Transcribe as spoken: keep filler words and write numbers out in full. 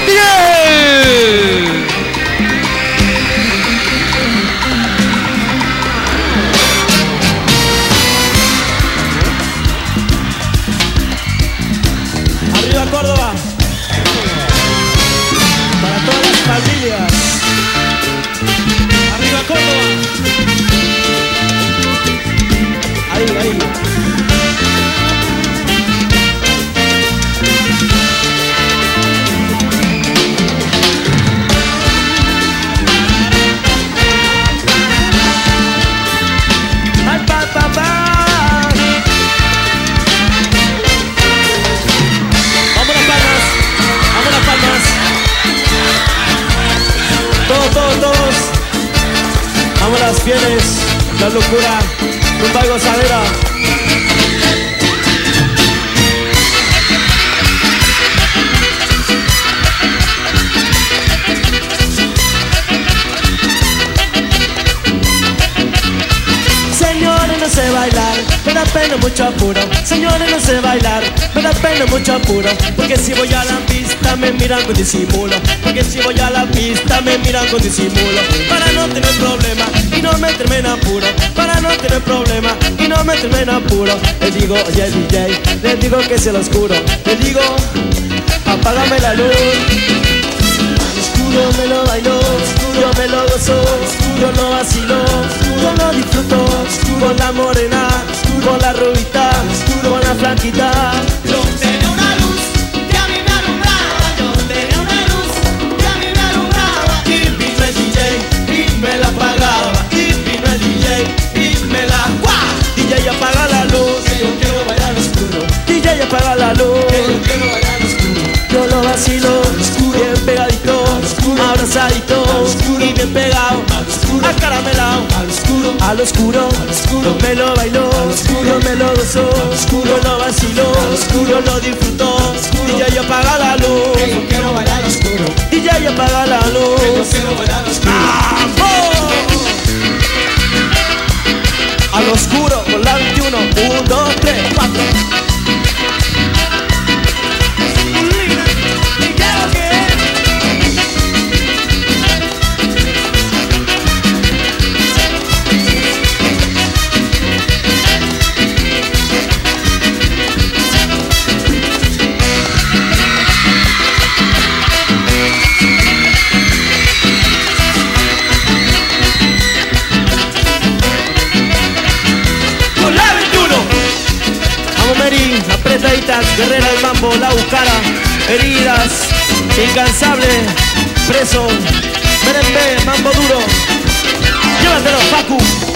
¡Bien! Arriba Córdoba. Para todas las familias. Arriba Córdoba. Ahí, ahí. Ay, pa, pa, pa. Vamos las palmas. Vamos las palmas. Todos, todos, todos. Vamos las fieles. La locura. Rumba y gozadera. Señores, no sé bailar, me da pena mucho apuro. Señores, no sé bailar, me da pena mucho apuro. Porque si voy a la pista me miran con disimulo. Porque si voy a la pista me miran con disimulo. Para no tener problema y no meterme en apuro. Para no tener problema y no meterme en apuro. Le digo, oye D J, le digo que es el oscuro. Le digo, apágame la luz. Yo me lo bailo, yo me lo gozo, yo lo vacilo, yo lo disfruto. Con la morena, con la rubita, con la flaquita. Yo tenía una luz que a mí me alumbraba. Yo tenía una luz que a mí me alumbraba. Y vino el D J y me la apagaba. Y vino el D J y me la ¡guau! D J apaga la luz, Que yo quiero bailar oscuro. D J apaga la luz. Que yo quiero bailar oscuro. Yo lo vacilo, bien pegadito, abrazadito y bien pegado, acaramelado, Al oscuro, al oscuro, al oscuro. yo me lo bailo, yo me lo gozo, yo lo vacilo, yo lo disfruto. D J apaga la Que luz, yo quiero bailar oscuro. D J apaga la Que yo luz. quiero bailar oscuro. ¡Vamos! Al oscuro con la veintiuno, uno, dos, tres, cuatro. Apretaditas, guerrera del mambo, la buscara, heridas, incansable, preso, merengue, mambo duro, llévatelo, Facu.